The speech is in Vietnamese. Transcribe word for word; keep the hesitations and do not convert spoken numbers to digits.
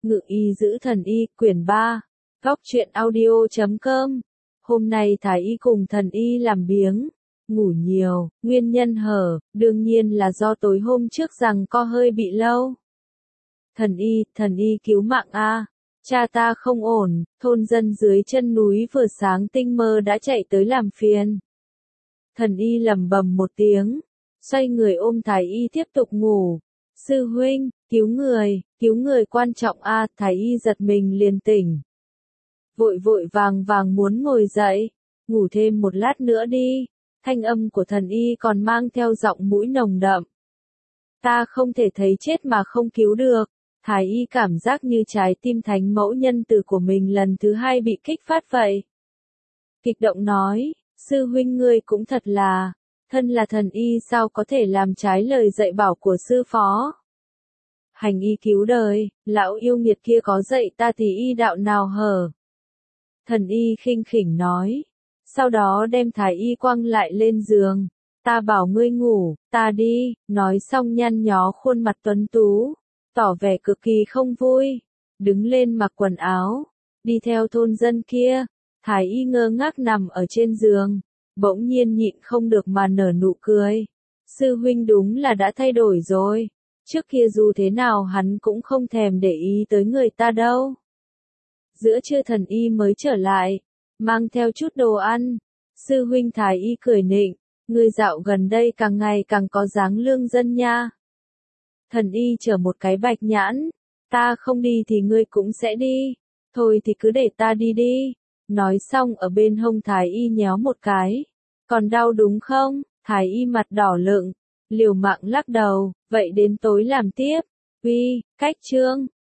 Ngự y giữ thần y, quyển ba, góc truyện audio chấm com. Hôm nay Thái y cùng thần y làm biếng, ngủ nhiều, nguyên nhân hở, đương nhiên là do tối hôm trước rằng co hơi bị lâu. Thần y, thần y cứu mạng a, cha ta không ổn, thôn dân dưới chân núi vừa sáng tinh mơ đã chạy tới làm phiền. Thần y lẩm bẩm một tiếng, xoay người ôm Thái y tiếp tục ngủ. Sư huynh, cứu người, cứu người quan trọng a, Thái y giật mình liền tỉnh. Vội vội vàng vàng muốn ngồi dậy, ngủ thêm một lát nữa đi, thanh âm của thần y còn mang theo giọng mũi nồng đậm. Ta không thể thấy chết mà không cứu được. Thái y cảm giác như trái tim thánh mẫu nhân tử của mình lần thứ hai bị kích phát vậy. Kịch động nói, sư huynh ngươi cũng thật là, thân là thần y sao có thể làm trái lời dạy bảo của sư phó. Hành y cứu đời, lão yêu nghiệt kia có dạy ta thì y đạo nào hở. Thần y khinh khỉnh nói, sau đó đem Thái y quăng lại lên giường. Ta bảo ngươi ngủ, ta đi, nói xong nhăn nhó khuôn mặt tuấn tú, tỏ vẻ cực kỳ không vui, đứng lên mặc quần áo, đi theo thôn dân kia. Thái y ngơ ngác nằm ở trên giường, bỗng nhiên nhịn không được mà nở nụ cười. Sư huynh đúng là đã thay đổi rồi, trước kia dù thế nào hắn cũng không thèm để ý tới người ta đâu. Giữa trưa thần y mới trở lại, mang theo chút đồ ăn. Sư huynh Thái y cười nịnh, người dạo gần đây càng ngày càng có dáng lương dân nha. Thần y chở một cái bạch nhãn, ta không đi thì ngươi cũng sẽ đi, thôi thì cứ để ta đi đi. Nói xong ở bên hông Thái y nhéo một cái, còn đau đúng không? Thái y mặt đỏ lựng, liều mạng lắc đầu, vậy đến tối làm tiếp. Uy, cách trương,